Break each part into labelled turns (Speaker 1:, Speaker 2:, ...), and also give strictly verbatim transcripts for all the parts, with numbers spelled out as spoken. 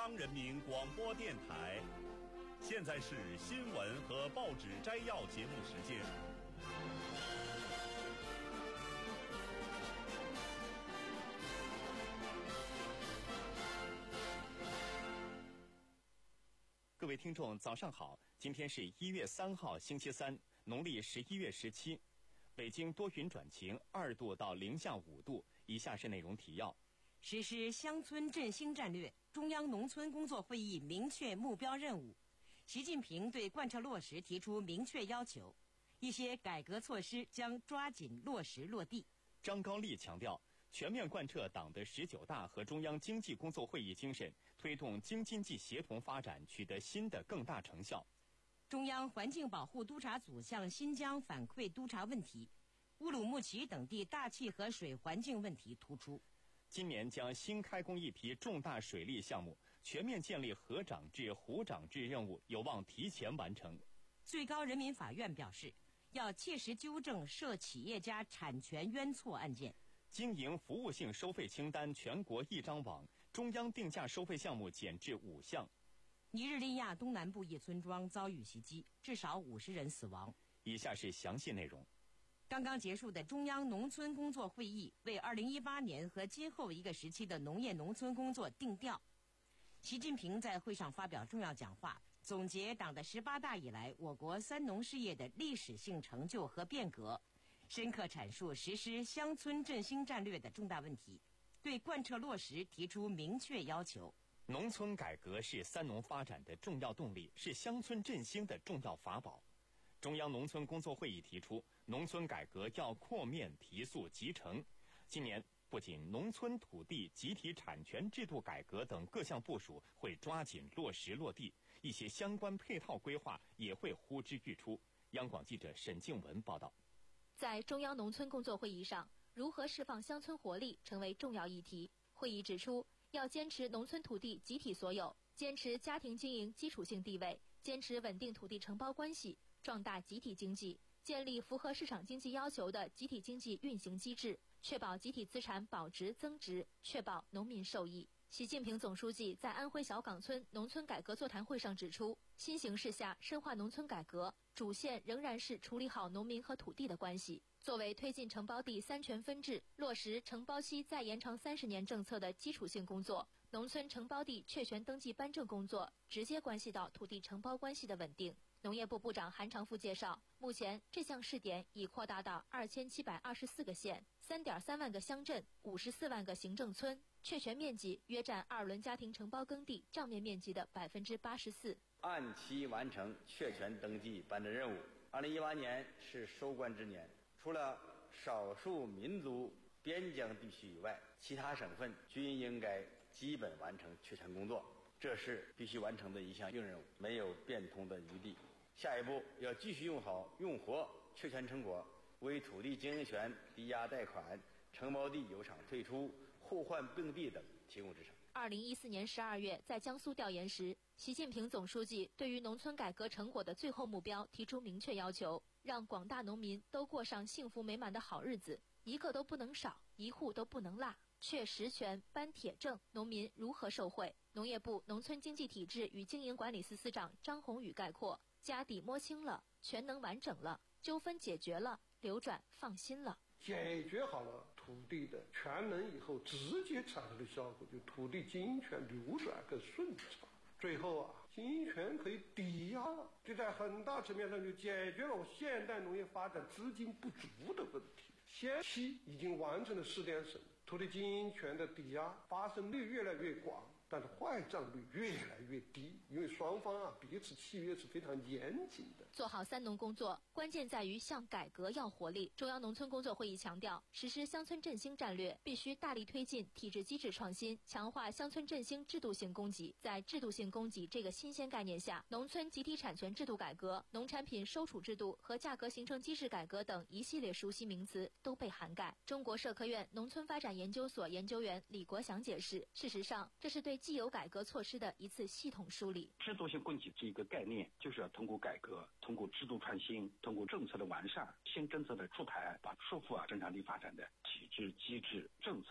Speaker 1: 央人民广播电台。现在是新闻和报纸摘要节目时间。
Speaker 2: 各位听众早上好，今天是一月三号星期三，农历十一月十七。北京多云转晴，二度到零下五度。以下是内容提要：
Speaker 3: 实施乡村振兴战略，中央农村工作会议明确目标任务。习近平对贯彻落实提出明确要求，一些改革措施将抓紧落实落地。
Speaker 2: 张高丽强调，全面贯彻党的十九大和中央经济工作会议精神，推动京津冀协同发展取得新的更大成效。
Speaker 3: 中央环境保护督察组向新疆反馈督查问题，乌鲁木齐等地大气和水环境问题突出。
Speaker 2: 今年将新开工一批重大水利项目，全面建立河长制、湖长制任务有望提前完成。
Speaker 3: 最高人民法院表示，要切实纠正涉企业家产权冤错案件。
Speaker 2: 经营服务性收费清单全国一张网，中央定价收费项目减至五项。
Speaker 3: 尼日利亚东南部一村庄遭遇袭击，至少五十人死亡。
Speaker 2: 以下是详细内容。
Speaker 3: 刚刚结束的中央农村工作会议为二零一八年和今后一个时期的农业农村工作定调。习近平在会上发表重要讲话，总结党的十八大以来我国三农事业的历史性成就和变革，深刻阐述实施乡村振兴战略的重大问题，对贯彻落实提出明确要求。
Speaker 2: 农村改革是三农发展的重要动力，是乡村振兴的重要法宝。中央农村工作会议提出，农村改革要扩面提速集成。今年不仅农村土地集体产权制度改革等各项部署会抓紧落实落地，一些相关配套规划也会呼之欲出。央广记者沈静文报道。
Speaker 4: 在中央农村工作会议上，如何释放乡村活力成为重要议题。会议指出，要坚持农村土地集体所有，坚持家庭经营基础性地位，坚持稳定土地承包关系，壮大集体经济，建立符合市场经济要求的集体经济运行机制，确保集体资产保值增值，确保农民受益。习近平总书记在安徽小岗村农村改革座谈会上指出，新形势下深化农村改革，主线仍然是处理好农民和土地的关系。作为推进承包地三权分置、落实承包期再延长三十年政策的基础性工作，农村承包地确权登记颁证工作直接关系到土地承包关系的稳定。农业部部长韩长赋介绍，目前这项试点已扩大到二千七百二十四个县、三点三万个乡镇、五十四万个行政村，确权面积约占二轮家庭承包耕地账面面积的百分之八十四。
Speaker 5: 按期完成确权登记颁证任务。二零一八年是收官之年，除了少数民族边疆地区以外，其他省份均应该基本完成确权工作，这是必须完成的一项硬任务，没有变通的余地。下一步要继续用好用活确权成果，为土地经营权抵押贷款、承包地有偿退出、互换并地等提供支撑。
Speaker 4: 二零一四年十二月在江苏调研时，习近平总书记对于农村改革成果的最后目标提出明确要求，让广大农民都过上幸福美满的好日子，一个都不能少，一户都不能落。确实权颁铁证，农民如何受惠？农业部农村经济体制与经营管理司司长张宏宇概括：家底摸清了，权能完整了，纠纷解决了，流转放心了。
Speaker 6: 解决好了土地的权能以后，直接产生的效果就土地经营权流转更顺畅。最后啊，经营权可以抵押了，这在很大层面上就解决了我现代农业发展资金不足的问题。先期已经完成了试点审，土地经营权的抵押发生率越来越广，但是坏账率越来越低，因为双方啊彼此契约是非常严谨的。
Speaker 4: 做好三农工作，关键在于向改革要活力。中央农村工作会议强调，实施乡村振兴战略必须大力推进体制机制创新，强化乡村振兴制度性供给。在制度性供给这个新鲜概念下，农村集体产权制度改革、农产品收储制度和价格形成机制改革等一系列熟悉名词都被涵盖。中国社科院农村发展研究所研究员李国祥解释，事实上，这是对既有改革措施的一次系统梳理。
Speaker 7: 制度性供给这一个概念，就是要通过改革，通过制度创新，通过政策的完善，新政策的出台，把束缚啊生产力发展的体制、机制、政策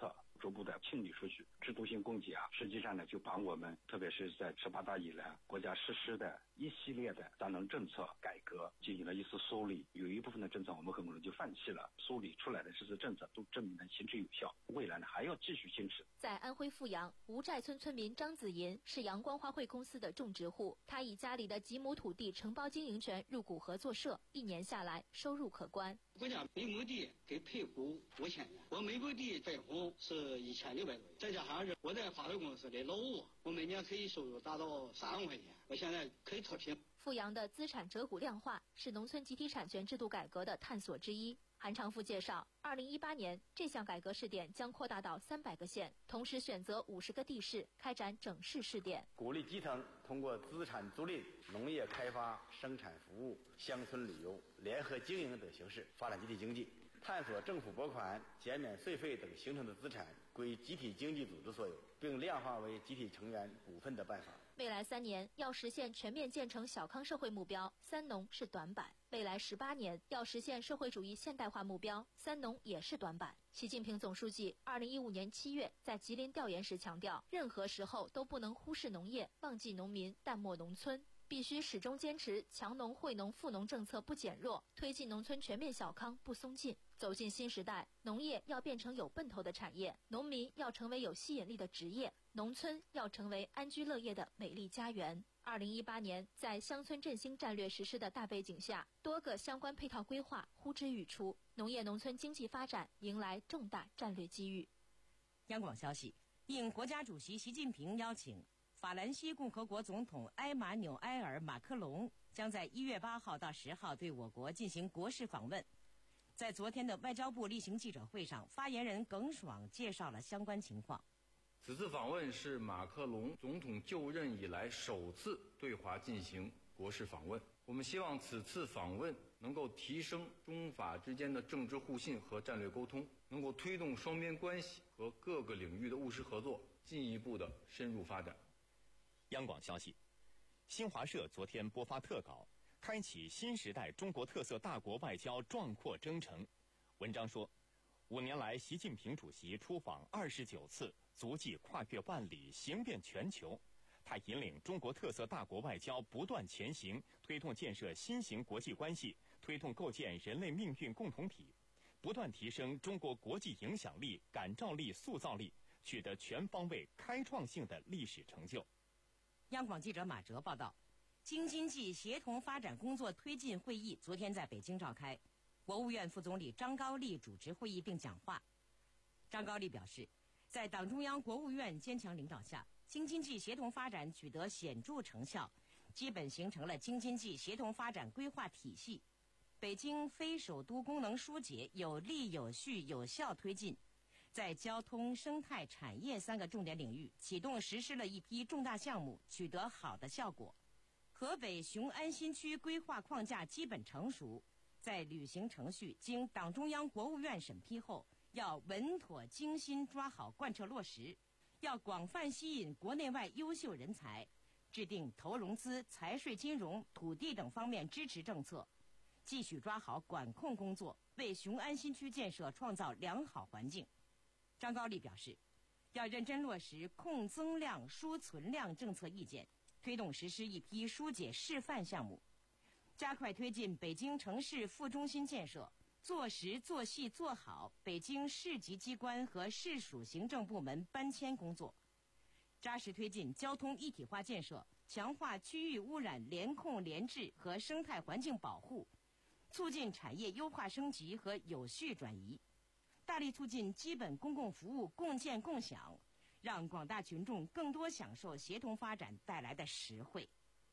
Speaker 7: 逐步的清理出去。制度性供给啊，实际上呢就把我们特别是在十八大以来国家实施的一系列的三农政策改革进行了一次梳理，有一部分的政策我们很可能就放弃了，梳理出来的这些政策都证明了行之有效，未来呢还要继续坚持。
Speaker 4: 在安徽阜阳，吴寨村村民张子银是阳光花卉公司的种植户，他以家里的几亩土地承包经营权入股合作社，一年下来收入可观。
Speaker 8: 国家每亩地给配股五千元，我每亩地分红是一千六百多元，再加上我在发展公司的劳务，我每年可以收入达到三万块钱，我现在可以脱贫。
Speaker 4: 阜阳的资产折股量化是农村集体产权制度改革的探索之一。韩长富介绍，二零一八年这项改革试点将扩大到三百个县，同时选择五十个地市开展整市试点，
Speaker 5: 鼓励基层通过资产租赁、农业开发、生产服务、乡村旅游、联合经营等形式发展集体经济，探索政府拨款、减免税费等形成的资产归集体经济组织所有，并量化为集体成员股份的办法。
Speaker 4: 未来三年要实现全面建成小康社会目标，三农是短板；未来十八年要实现社会主义现代化目标，三农也是短板。习近平总书记二零一五年七月在吉林调研时强调，任何时候都不能忽视农业，忘记农民，淡漠农村。必须始终坚持强农惠农富农政策不减弱，推进农村全面小康不松劲。走进新时代，农业要变成有奔头的产业，农民要成为有吸引力的职业，农村要成为安居乐业的美丽家园。二零一八年，在乡村振兴战略实施的大背景下，多个相关配套规划呼之欲出，农业农村经济发展迎来重大战略机遇。
Speaker 3: 央广消息，应国家主席习近平邀请，法兰西共和国总统埃马纽埃尔·马克龙将在一月八号到十号对我国进行国事访问。在昨天的外交部例行记者会上，发言人耿爽介绍了相关情况。
Speaker 9: 此次访问是马克龙总统就任以来首次对华进行国事访问。我们希望此次访问能够提升中法之间的政治互信和战略沟通，能够推动双边关系和各个领域的务实合作进一步的深入发展。
Speaker 2: 央广消息，新华社昨天播发特稿，开启新时代中国特色大国外交壮阔征程。文章说，五年来，习近平主席出访二十九次，足迹跨越万里，行遍全球。他引领中国特色大国外交不断前行，推动建设新型国际关系，推动构建人类命运共同体，不断提升中国国际影响力、感召力、塑造力，取得全方位开创性的历史成就。
Speaker 3: 央广记者马哲报道，京津冀协同发展工作推进会议昨天在北京召开，国务院副总理张高丽主持会议并讲话。张高丽表示，在党中央、国务院坚强领导下，京津冀协同发展取得显著成效，基本形成了京津冀协同发展规划体系。北京非首都功能疏解有力、有序、有效推进，在交通、生态、产业三个重点领域启动实施了一批重大项目，取得好的效果。河北雄安新区规划框架基本成熟，在履行程序经党中央、国务院审批后，要稳妥精心抓好贯彻落实，要广泛吸引国内外优秀人才，制定投融资、财税金融、土地等方面支持政策，继续抓好管控工作，为雄安新区建设创造良好环境。张高丽表示，要认真落实控增量、疏存量政策意见，推动实施一批疏解示范项目，加快推进北京城市副中心建设，做实做细做好北京市级机关和市属行政部门搬迁工作，扎实推进交通一体化建设，强化区域污染联控联治和生态环境保护，促进产业优化升级和有序转移，大力促进基本公共服务共建共享，让广大群众更多享受协同发展带来的实惠。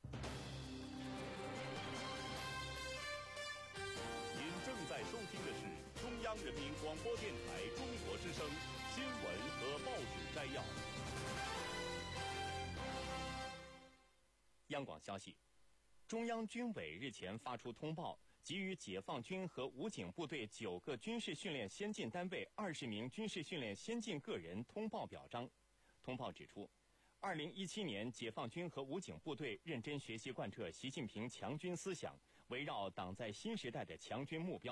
Speaker 1: 您正在收听的是中央人民广播电台中国之声新闻和报纸摘要。
Speaker 2: 央广消息，中央军委日前发出通报，给予解放军和武警部队九个军事训练先进单位二十名军事训练先进个人通报表彰。通报指出，二零一七年解放军和武警部队认真学习贯彻习近平强军思想，围绕党在新时代的强军目标，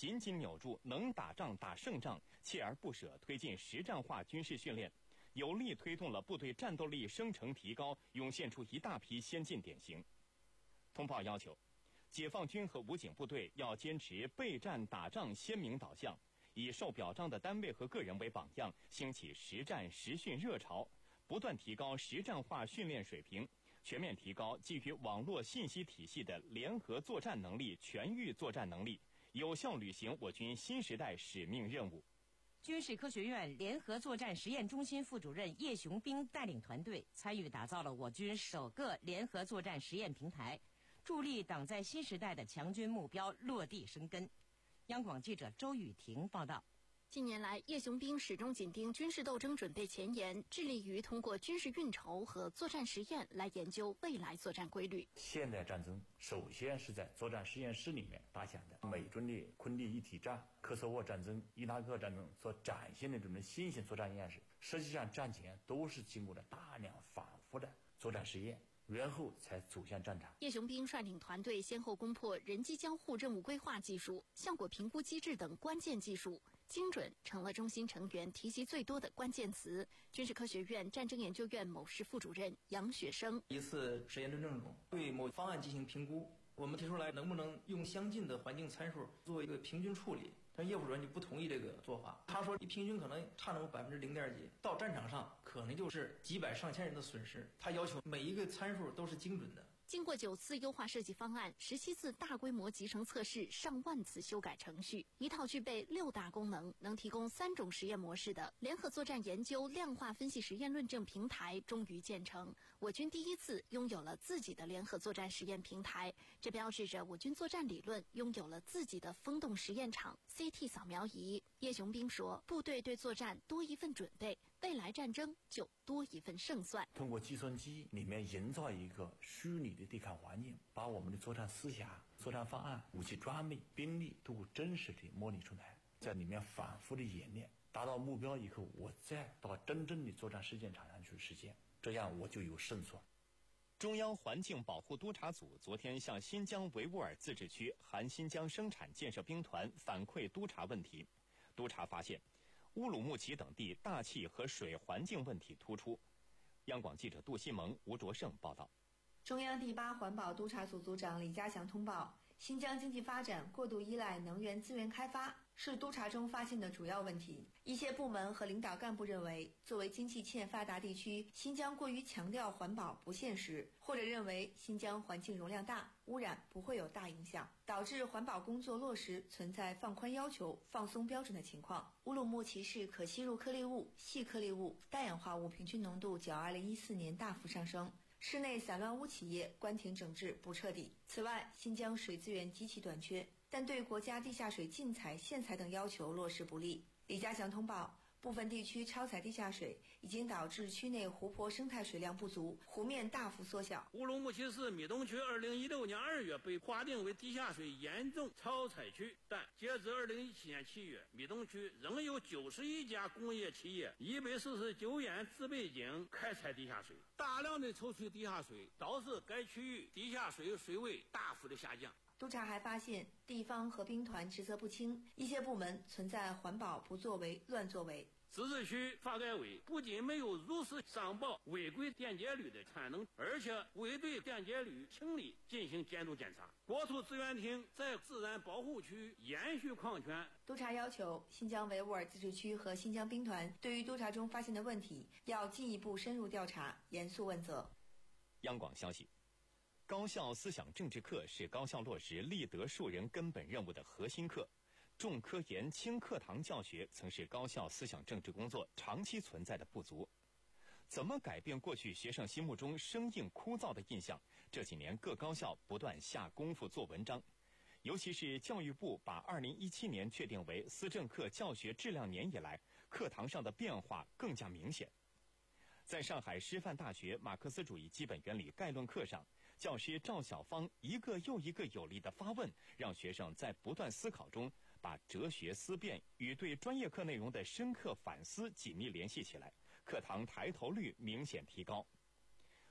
Speaker 2: 紧紧扭住能打仗打胜仗，锲而不舍推进实战化军事训练，有力推动了部队战斗力生成提高，涌现出一大批先进典型。通报要求，解放军和武警部队要坚持备战打仗鲜明导向，以受表彰的单位和个人为榜样，兴起实战实训热潮，不断提高实战化训练水平，全面提高基于网络信息体系的联合作战能力、全域作战能力，有效履行我军新时代使命任务。
Speaker 3: 军事科学院联合作战实验中心副主任叶雄兵带领团队参与打造了我军首个联合作战实验平台，助力党在新时代的强军目标落地生根。央广记者周雨婷报道。
Speaker 10: 近年来，叶雄兵始终紧盯军事斗争准备前沿，致力于通过军事运筹和作战实验来研究未来作战规律。
Speaker 11: 现代战争首先是在作战实验室里面打响的。美军的昆地一体战、科索沃战争、伊拉克战争所展现的这种新型作战样式，实际上战前都是经过了大量反复的作战实验，然后才走向战场。
Speaker 10: 叶雄兵率领团队先后攻破人机交互任务规划技术、效果评估机制等关键技术，精准成了中心成员提及最多的关键词。军事科学院战争研究院某室副主任杨雪生：
Speaker 12: 一次实验真正中，对某方案进行评估，我们提出来能不能用相近的环境参数做一个平均处理，但业务主任就不同意这个做法。他说，一平均可能差那么百分之零点几，到战场上可能就是几百上千人的损失。他要求每一个参数都是精准的。
Speaker 10: 经过九次优化设计方案、十七次大规模集成测试、上万次修改程序，一套具备六大功能、能提供三种实验模式的联合作战研究量化分析实验论证平台终于建成。我军第一次拥有了自己的联合作战实验平台，这标志着我军作战理论拥有了自己的风洞实验场、C T 扫描仪。叶雄兵说，部队对作战多一份准备，未来战争就多一份胜算。
Speaker 11: 通过计算机里面营造一个虚拟的对抗环境，把我们的作战思想、作战方案、武器装备、兵力都真实的模拟出来，在里面反复的演练，达到目标以后，我再到真正的作战实践场上去实践，这样我就有胜算。
Speaker 2: 中央环境保护督察组昨天向新疆维吾尔自治区含新疆生产建设兵团反馈督察问题，督察发现乌鲁木齐等地大气和水环境问题突出。央广记者杜西蒙、吴卓胜报道。
Speaker 13: 中央第八环保督察组组长李家祥通报，新疆经济发展过度依赖能源资源开发是督察中发现的主要问题。一些部门和领导干部认为，作为经济欠发达地区，新疆过于强调环保不现实，或者认为新疆环境容量大，污染不会有大影响，导致环保工作落实存在放宽要求、放松标准的情况。乌鲁木齐市可吸入颗粒物、细颗粒物、氮氧化物平均浓度较二零一四年大幅上升。室内散乱污企业关停整治不彻底。此外，新疆水资源极其短缺，但对国家地下水禁采、限采等要求落实不力。李家祥通报，部分地区超采地下水已经导致区内湖泊生态水量不足，湖面大幅缩小。
Speaker 14: 乌鲁木齐市密东区二零一六年二月被划定为地下水严重超采区，但截至二零一七年七月，密东区仍有九十一家工业企业、一百四十九眼自备井开采地下水，大量的抽取地下水，导致该区域地下水水位大幅的下降。
Speaker 13: 督察还发现，地方和兵团职责不清，一些部门存在环保不作为、乱作为。
Speaker 14: 自治区发改委不仅没有如实上报违规电解铝的产能，而且未对电解铝清理进行监督检查。国土资源厅在自然保护区延续矿权。
Speaker 13: 督察要求新疆维吾尔自治区和新疆兵团对于督察中发现的问题，要进一步深入调查，严肃问责。
Speaker 2: 央广消息，高校思想政治课是高校落实立德树人根本任务的核心课。重科研轻课堂教学曾是高校思想政治工作长期存在的不足。怎么改变过去学生心目中生硬枯燥的印象？这几年各高校不断下功夫做文章，尤其是教育部把二零一七年确定为思政课教学质量年以来，课堂上的变化更加明显。在上海师范大学马克思主义基本原理概论课上，教师赵晓芳一个又一个有力的发问，让学生在不断思考中把哲学思辨与对专业课内容的深刻反思紧密联系起来，课堂抬头率明显提高。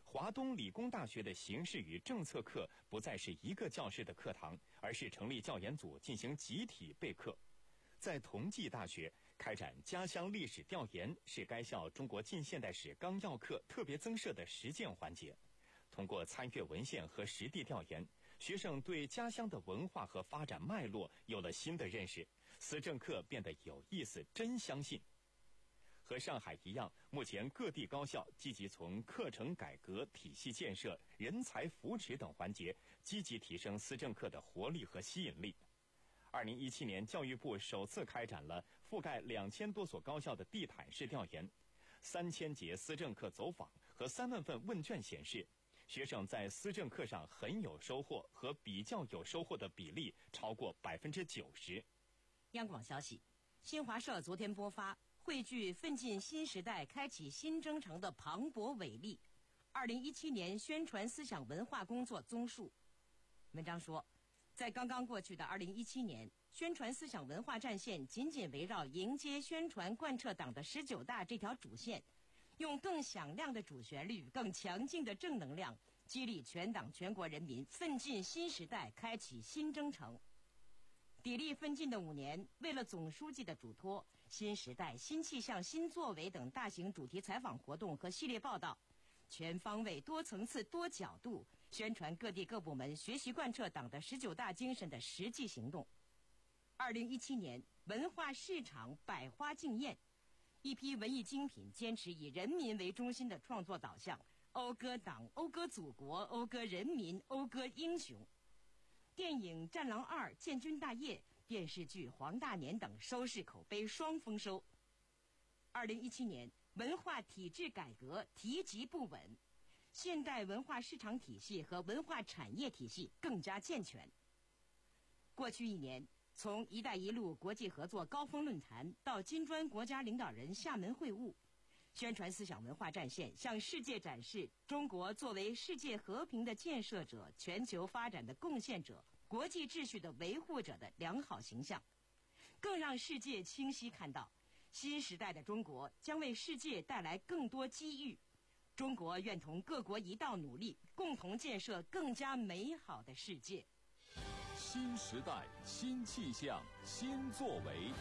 Speaker 2: 华东理工大学的形势与政策课不再是一个教室的课堂，而是成立教研组进行集体备课。在同济大学开展家乡历史调研是该校中国近现代史纲要课特别增设的实践环节。通过参阅文献和实地调研，学生对家乡的文化和发展脉络有了新的认识，思政课变得有意思，真相信。和上海一样，目前各地高校积极从课程改革、体系建设、人才扶持等环节，积极提升思政课的活力和吸引力。二零一七年，教育部首次开展了覆盖两千多所高校的地毯式调研，三千节思政课走访和三万份问卷显示，学生在思政课上很有收获和比较有收获的比例超过百分之九十。
Speaker 3: 央广消息，新华社昨天播发汇聚奋进新时代、开启新征程的磅礴伟力，二零一七年宣传思想文化工作综述。文章说，在刚刚过去的二零一七年，宣传思想文化战线紧紧围绕迎接、宣传、贯彻党的十九大这条主线，用更响亮的主旋律、更强劲的正能量，激励全党全国人民奋进新时代，开启新征程。砥砺奋进的五年，为了总书记的嘱托，新时代、新气象、新作为等大型主题采访活动和系列报道，全方位、多层次、多角度宣传各地各部门学习贯彻党的十九大精神的实际行动。二零一七年，文化市场百花竞艳，一批文艺精品坚持以人民为中心的创作导向，讴歌党、讴歌祖国、讴歌人民、讴歌英雄。电影《战狼二》《建军大业》、电视剧《黄大年》等收视口碑双丰收。二零一七年，文化体制改革提及不稳，现代文化市场体系和文化产业体系更加健全。过去一年，从“一带一路”国际合作高峰论坛到金砖国家领导人厦门会晤，宣传思想文化战线向世界展示中国作为世界和平的建设者、全球发展的贡献者、国际秩序的维护者的良好形象，更让世界清晰看到，新时代的中国将为世界带来更多机遇。中国愿同各国一道努力，共同建设更加美好的世界。
Speaker 1: 新时代、新气象、新作为。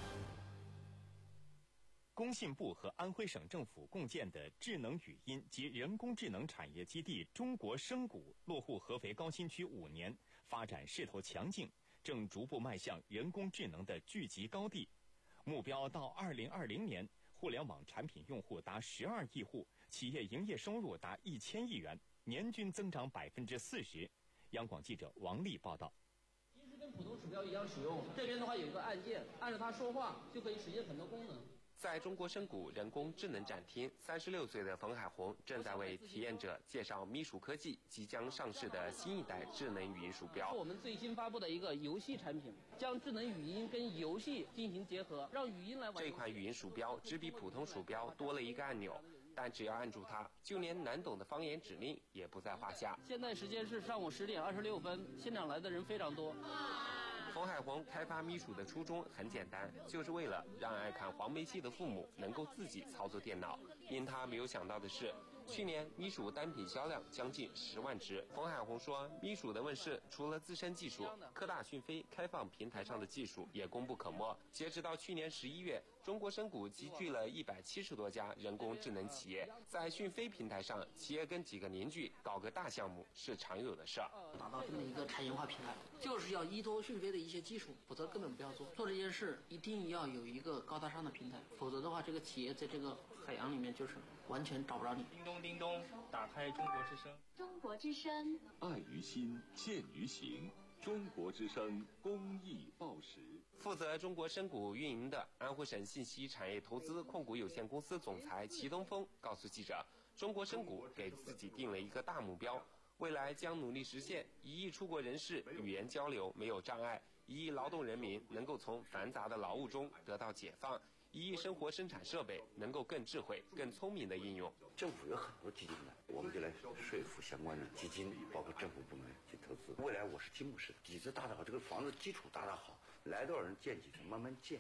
Speaker 2: 工信部和安徽省政府共建的智能语音及人工智能产业基地中国声谷落户合肥高新区五年，发展势头强劲，正逐步迈向人工智能的聚集高地。目标到二零二零年，互联网产品用户达十二亿户，企业营业收入达一千亿元，年均增长百分之四十。央广记者王丽报道。
Speaker 15: 其实跟普通鼠标一样使用，这边的话有一个按键，按照它说话就可以实现很多功能。
Speaker 16: 在中国声谷人工智能展厅，三十六岁的冯海红正在为体验者介绍咪鼠科技即将上市的新一代智能语音鼠标。
Speaker 15: 是我们最新发布的一个游戏产品，将智能语音跟游戏进行结合，让语音来玩。
Speaker 16: 这款语音鼠标只比普通鼠标多了一个按钮，但只要按住它，就连难懂的方言指令也不在话下。
Speaker 15: 现在时间是上午十点二十六分，现场来的人非常多。
Speaker 16: 冯海红开发咪鼠的初衷很简单，就是为了让爱看黄梅戏的父母能够自己操作电脑。因他没有想到的是，去年咪鼠单品销量将近十万只。冯海红说，咪鼠的问世，除了自身技术，科大讯飞开放平台上的技术也功不可没。截止到去年十一月，中国声谷集聚了一百七十多家人工智能企业，在讯飞平台上，企业跟几个邻居搞个大项目是常有的事儿。
Speaker 15: 打造这么一个产业化平台，就是要依托讯飞的一些技术，否则根本不要做。做这件事一定要有一个高大上的平台，否则的话，这个企业在这个海洋里面就是完全找不着你。
Speaker 17: 叮咚叮咚，打开中国之声。
Speaker 10: 中国之声，
Speaker 1: 爱于心，见于行。中国之声公益报时。
Speaker 16: 负责中国声谷运营的安徽省信息产业投资控股有限公司总裁齐东风告诉记者，中国声谷给自己定了一个大目标，未来将努力实现一亿出国人士语言交流没有障碍，一亿劳动人民能够从繁杂的劳务中得到解放，一亿生活生产设备能够更智慧、更聪明的应用。
Speaker 18: 政府有很多基金的，我们就来说服相关的基金，包括政府部门去投资。未来我是积木式，底子打得好，这个房子基础打得好，来多少人建几层，慢慢建。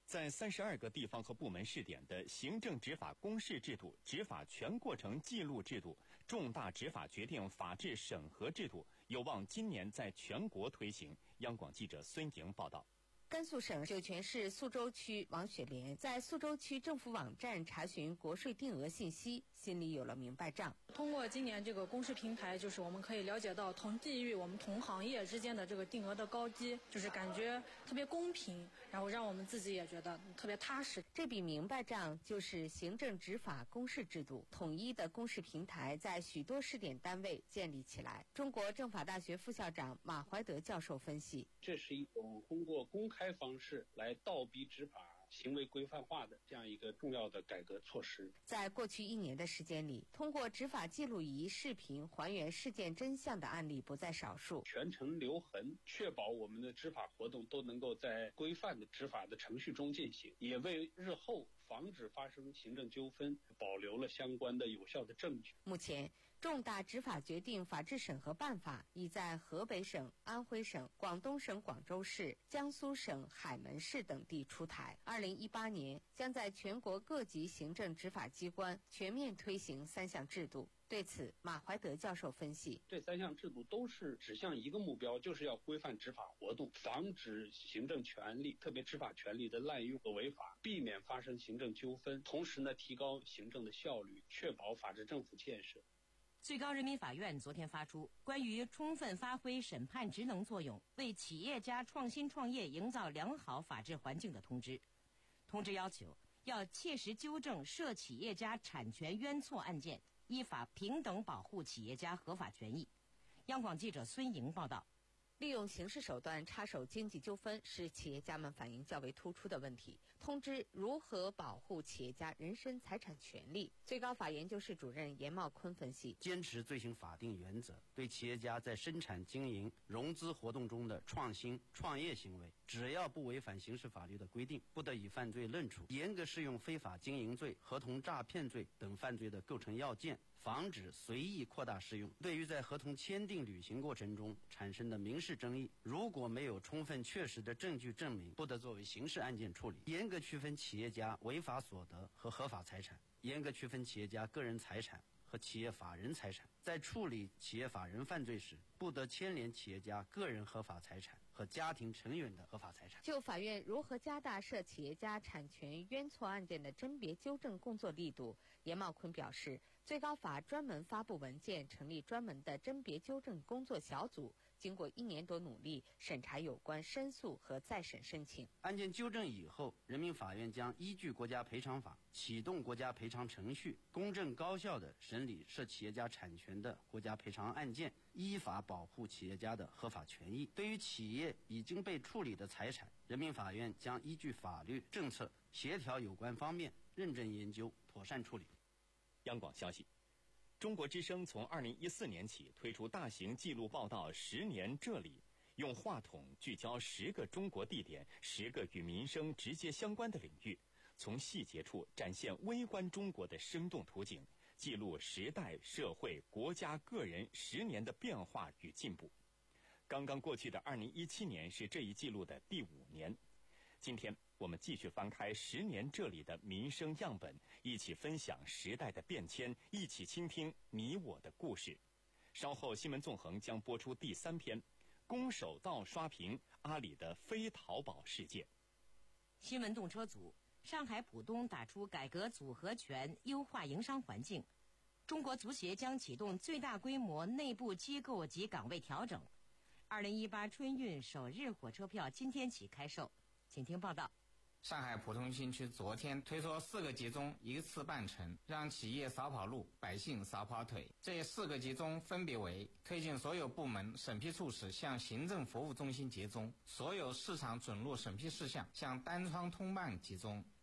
Speaker 2: 在三十二个地方和部门试点的行政执法公示制度、执法全过程记录制度、重大执法决定法制审核制度，有望今年在全国推行。央广记者孙莹报道。
Speaker 3: 甘肃省酒泉市肃州区王雪莲在肃州区政府网站查询国税定额信息，心里有了明白账。
Speaker 19: 通过今年这个公示平台，就是我们可以了解到同地域、我们同行业之间的这个定额的高低，就是感觉特别公平，然后让我们自己也觉得特别踏实。
Speaker 3: 这笔明白账就是行政执法公示制度，统一的公示平台在许多试点单位建立起来。中国政法大学副校长马怀德教授分析，
Speaker 20: 这是一种通过公开方式来倒逼执法行为规范化的这样一个重要的改革措施。
Speaker 3: 在过去一年的时间里，通过执法记录仪视频还原事件真相的案例不在少数。
Speaker 20: 全程留痕，确保我们的执法活动都能够在规范的执法的程序中进行，也为日后防止发生行政纠纷保留了相关的有效的证据。
Speaker 3: 目前，重大执法决定法制审核办法已在河北省、安徽省、广东省广州市、江苏省海门市等地出台。二零一八年将在全国各级行政执法机关全面推行三项制度。对此，马怀德教授分析，
Speaker 20: 这三项制度都是指向一个目标，就是要规范执法活动，防止行政权力，特别执法权力的滥用和违法，避免发生行政纠纷，同时呢，提高行政的效率，确保法治政府建设。
Speaker 3: 最高人民法院昨天发出关于充分发挥审判职能作用，为企业家创新创业营造良好法治环境的通知。通知要求要切实纠正涉企业家产权冤错案件，依法平等保护企业家合法权益。央广记者孙莹报道。利用刑事手段插手经济纠纷是企业家们反映较为突出的问题。通知如何保护企业家人身财产权利，最高法研究室主任严茂坤分析，
Speaker 21: 坚持遵循法定原则，对企业家在生产经营、融资活动中的创新创业行为，只要不违反刑事法律的规定，不得以犯罪论处，严格适用非法经营罪、合同诈骗罪等犯罪的构成要件，防止随意扩大适用。对于在合同签订履行过程中产生的民事争议，如果没有充分确实的证据证明，不得作为刑事案件处理。严格区分企业家违法所得和合法财产，严格区分企业家个人财产和企业法人财产。在处理企业法人犯罪时，不得牵连企业家个人合法财产和家庭成员的合法财产。
Speaker 3: 就法院如何加大涉企业家产权冤错案件的甄别纠正工作力度，严茂坤表示，最高法专门发布文件，成立专门的甄别纠正工作小组，经过一年多努力，审查有关申诉和再审申请。
Speaker 21: 案件纠正以后，人民法院将依据国家赔偿法启动国家赔偿程序，公正高效地审理涉企业家产权的国家赔偿案件，依法保护企业家的合法权益。对于企业已经被处理的财产，人民法院将依据法律政策协调有关方面，认真研究，妥善处理。
Speaker 2: 央广消息，中国之声从二零一四年起推出大型纪录报道《十年这里》，用话筒聚焦十个中国地点，十个与民生直接相关的领域，从细节处展现微观中国的生动图景，记录时代、社会、国家、个人十年的变化与进步。刚刚过去的二零一七年是这一记录的第五年。今天我们继续翻开十年这里的民生样本，一起分享时代的变迁，一起倾听你我的故事。稍后新闻纵横将播出第三篇，攻守道刷屏阿里的非淘宝世界。新闻动车组，上海浦东打出改革组合拳，优化营商环境。中国足协将启动最大规模内部机构及岗位调整。二零一八春运首日火车票今天起开售。请听报道。
Speaker 22: 上海浦东新区昨天推出四个集中一次办成，让企业少跑路，百姓少跑腿。这四个集中分别为：推进所有部门审批处室向行政服务中心集中，所有市场准入审批事项向单窗通办集中，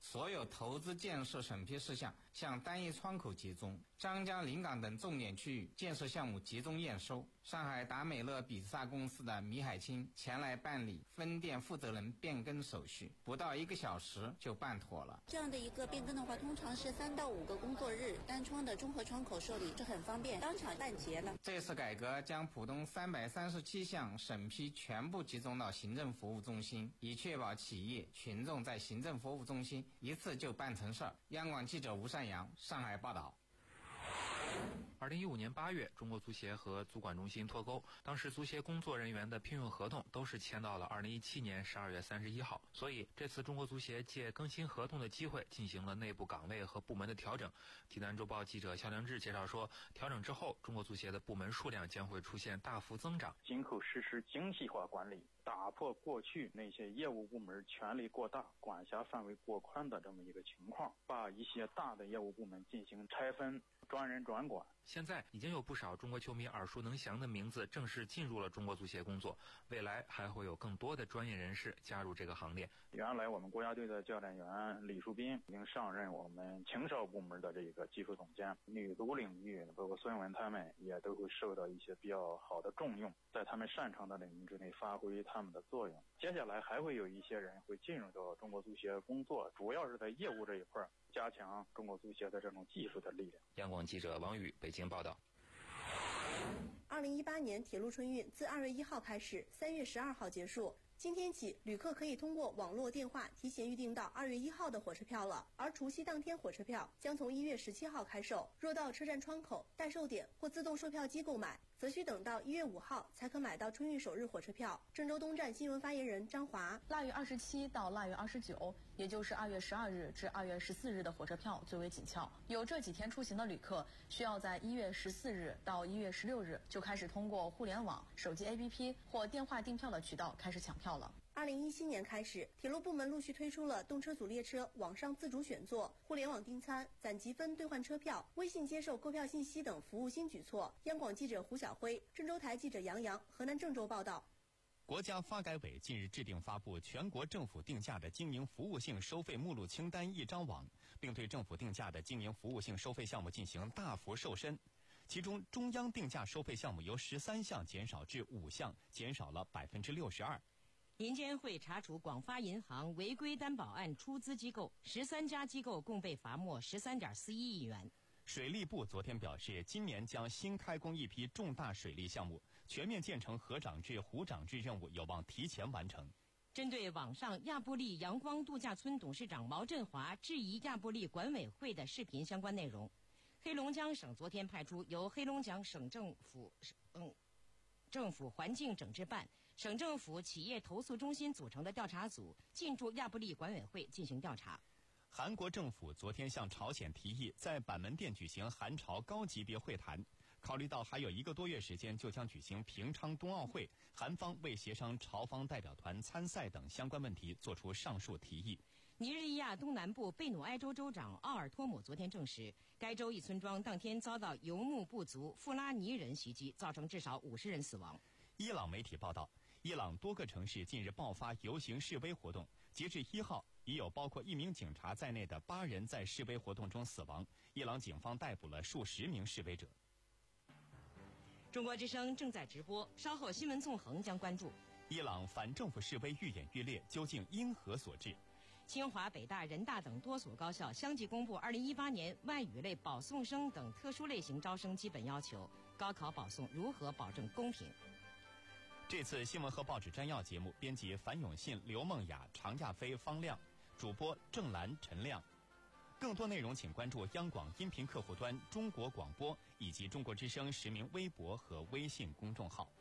Speaker 22: 所有投资建设审批事项向单一窗口集中，张江临港等重点区域建设项目集中验收。上海达美乐比萨公司的米海清前来办理分店负责人变更手续，不到一个小时就办妥了。
Speaker 6: 这样的一个变更的话，通常是三到五个工作日，单窗的综合窗口受理是很方便，当场办结了。
Speaker 22: 这次改革将浦东三百三十七项审批全部集中到行政服务中心，以确保企业群众在行政服务中心一次就办成事儿。央广记者吴善阳上海报道。
Speaker 7: 二零一五年八月，中国足协和足管中心脱钩，当时足协工作人员的聘用合同都是签到了二零一七年十二月三十一号，所以这次中国足协借更新合同的机会进行了内部岗位和部门的调整。体坛周报记者肖良志介绍说，调整之后，中国足协的部门数量将会出现大幅增长。
Speaker 23: 今后实施精细化管理，打破过去那些业务部门权力过大、管辖范围过宽的这么一个情况，把一些大的业务部门进行拆分、专人专管。
Speaker 7: 现在已经有不少中国球迷耳熟能详的名字正式进入了中国足协工作，未来还会有更多的专业人士加入这个行列。
Speaker 23: 原来我们国家队的教练员李树斌已经上任我们青少部门的这个技术总监，女足领域包括孙雯他们也都会受到一些比较好的重用，在他们擅长的领域之内发挥他们的作用。接下来还会有一些人会进入到中国足协工作，主要是在业务这一块加强中国足协的这种技术的力量。
Speaker 7: 央广记者王宇北京报道。
Speaker 24: 二零一八年铁路春运自二月一号开始，三月十二号结束。今天起，旅客可以通过网络电话提前预订到二月一号的火车票了，而除夕当天火车票将从一月十七号开售。若到车站窗口、代售点或自动售票机购买，则需等到一月五号才可买到春运首日火车票。郑州东站新闻发言人张华：
Speaker 25: 腊月二十七到腊月二十九，也就是二月十二日至二月十四日的火车票最为紧俏。有这几天出行的旅客，需要在一月十四日到一月十六日就开始通过互联网、手机 A P P 或电话订票的渠道开始抢票了。
Speaker 24: 二零一七年开始，铁路部门陆续推出了动车组列车网上自主选座、互联网订餐、攒积分兑换车票、微信接受购票信息等服务新举措。央广记者胡晓辉、郑州台记者杨洋、河南郑州报道。
Speaker 2: 国家发改委近日制定发布全国政府定价的经营服务性收费目录清单一张网，并对政府定价的经营服务性收费项目进行大幅瘦身。其中，中央定价收费项目由十三项减少至五项，减少了百分之六十二。
Speaker 3: 银监会查处广发银行违规担保案出资机构，十三家机构共被罚没十三点四一亿元。
Speaker 2: 水利部昨天表示，今年将新开工一批重大水利项目，全面建成河长制、湖长制任务有望提前完成。
Speaker 3: 针对网上亚布力阳光度假村董事长毛振华质疑亚布力管委会的视频相关内容，黑龙江省昨天派出由黑龙江省政府嗯政府环境整治办、省政府企业投诉中心组成的调查组进驻亚布力管委会进行调查。
Speaker 2: 韩国政府昨天向朝鲜提议在板门店举行韩朝高级别会谈，考虑到还有一个多月时间就将举行平昌冬奥会，韩方为协商朝方代表团参赛等相关问题作出上述提议。
Speaker 3: 尼日利亚东南部贝努埃州州长奥尔托姆昨天证实，该州一村庄当天遭到游牧部族富拉尼人袭击，造成至少五十人死亡。
Speaker 2: 伊朗媒体报道，伊朗多个城市近日爆发游行示威活动，截至一号，已有包括一名警察在内的八人在示威活动中死亡。伊朗警方逮捕了数十名示威者。
Speaker 3: 中国之声正在直播，稍后新闻纵横将关注
Speaker 2: 伊朗反政府示威愈演愈烈，究竟因何所致？
Speaker 3: 清华、北大、人大等多所高校相继公布二零一八年外语类保送生等特殊类型招生基本要求，高考保送如何保证公平？
Speaker 2: 这次新闻和报纸摘要节目，编辑樊永信、刘梦雅、常亚飞、方亮，主播郑兰、陈亮。更多内容请关注央广音频客户端中国广播以及中国之声实名微博和微信公众号。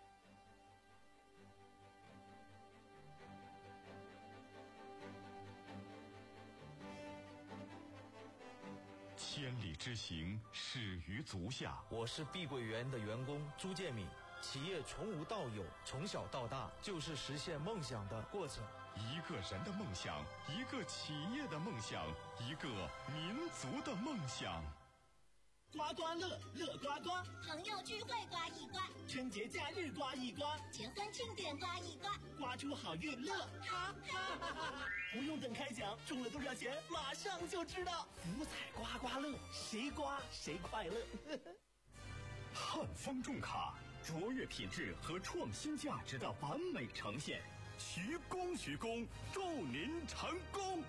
Speaker 1: 千里之行，始于足下。
Speaker 26: 我是碧桂园的员工朱建敏。企业从无到有，从小到大就是实现梦想的过程。
Speaker 1: 一个人的梦想，一个企业的梦想，一个民族的梦想。
Speaker 27: 刮刮乐，乐刮刮，
Speaker 28: 朋友聚会刮一刮，
Speaker 4: 春节假日刮一刮，
Speaker 5: 结婚庆典刮一刮，
Speaker 4: 刮出好运乐哈哈哈哈！不用等开奖，中了多少钱马上就知道。福彩刮刮乐，谁刮谁快乐。
Speaker 8: 汉方重卡，卓越品质和创新价值的完美呈现。徐工徐工，祝您成功！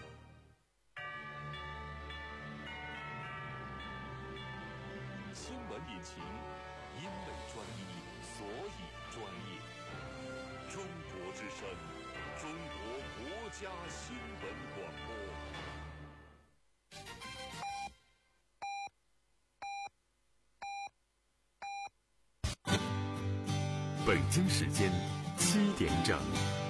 Speaker 1: 新闻引擎，因为专一，所以专业。中国之声，中国国家新闻广播。
Speaker 9: 北京时间七点整。